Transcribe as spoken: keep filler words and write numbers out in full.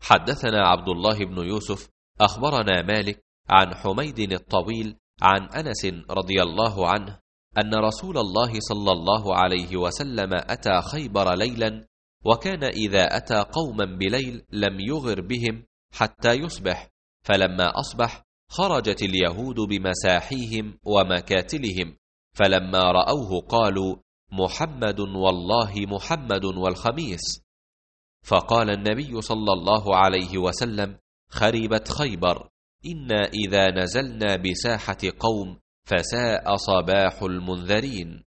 حدثنا عبد الله بن يوسف أخبرنا مالك عن حميد الطويل عن أنس رضي الله عنه أن رسول الله صلى الله عليه وسلم أتى خيبر ليلا، وكان إذا أتى قوما بليل لم يغر بهم حتى يصبح، فلما أصبح خرجت اليهود بمساحيهم ومكاتلهم، فلما رأوه قالوا: محمد والله محمد والخميس. فقال النبي صلى الله عليه وسلم: خربت خيبر، إنا إذا نزلنا بساحة قوم فساء صباح المنذرين.